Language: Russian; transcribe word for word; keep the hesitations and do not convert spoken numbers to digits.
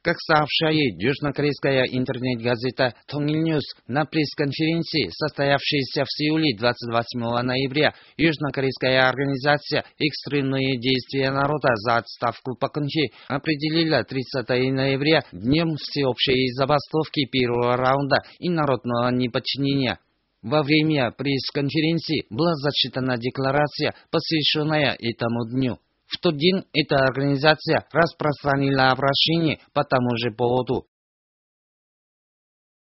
Как сообщает южнокорейская интернет-газета «Тонгильньюс», на пресс-конференции, состоявшейся в Сеуле двадцать восьмого ноября, южнокорейская организация «Экстренные действия народа за отставку Пак Кын Хе» определила тридцатого ноября днем всеобщей забастовки первого раунда и народного неподчинения. Во время пресс-конференции была зачитана декларация, посвященная этому дню. В тот день эта организация распространила обращение по тому же поводу.